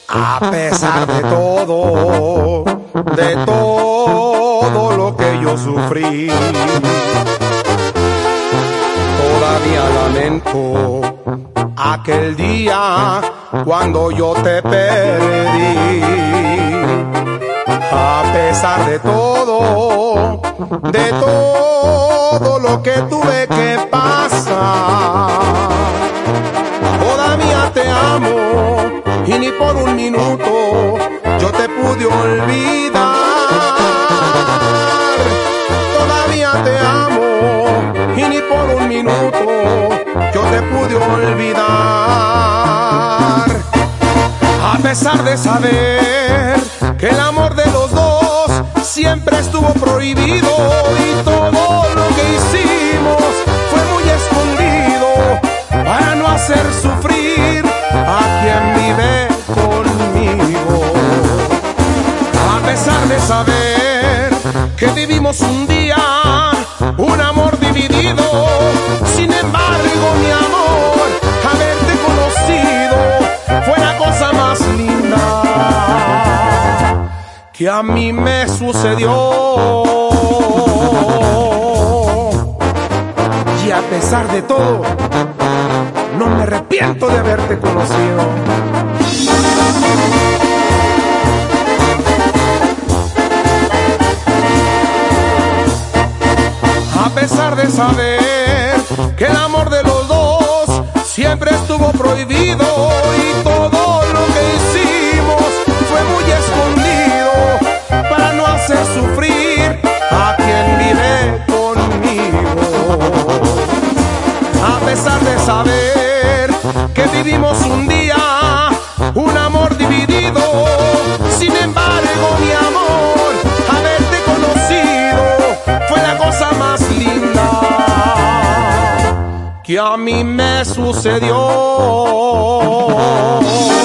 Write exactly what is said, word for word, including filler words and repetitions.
A pesar de todo, de todo lo que yo sufrí, todavía lamento aquel día cuando yo te perdí. A pesar de todo, de todo lo que tuve que pasar, todavía te amo y ni por un minuto yo te pude olvidar. Todavía te amo y ni por un minuto yo te pude olvidar. A pesar de saber que el amor de los dos siempre estuvo prohibido y todo lo que hicimos fue muy escondido para no hacer sufrir a quien vive conmigo. A pesar de saber que vivimos un día un amor dividido, sin embargo, mi amor, haberte conocido fue la cosa más linda que a mí me sucedió. Y a pesar de todo, no me arrepiento de haberte conocido. A pesar de saber que el amor de los dos siempre estuvo prohibido y todo lo que hicimos fue muy escondido para no hacer sufrir a quien vive conmigo. A pesar de saber que vivimos un día un amor dividido, sin embargo, mi amor, haberte conocido fue la cosa más linda que a mí me sucedió.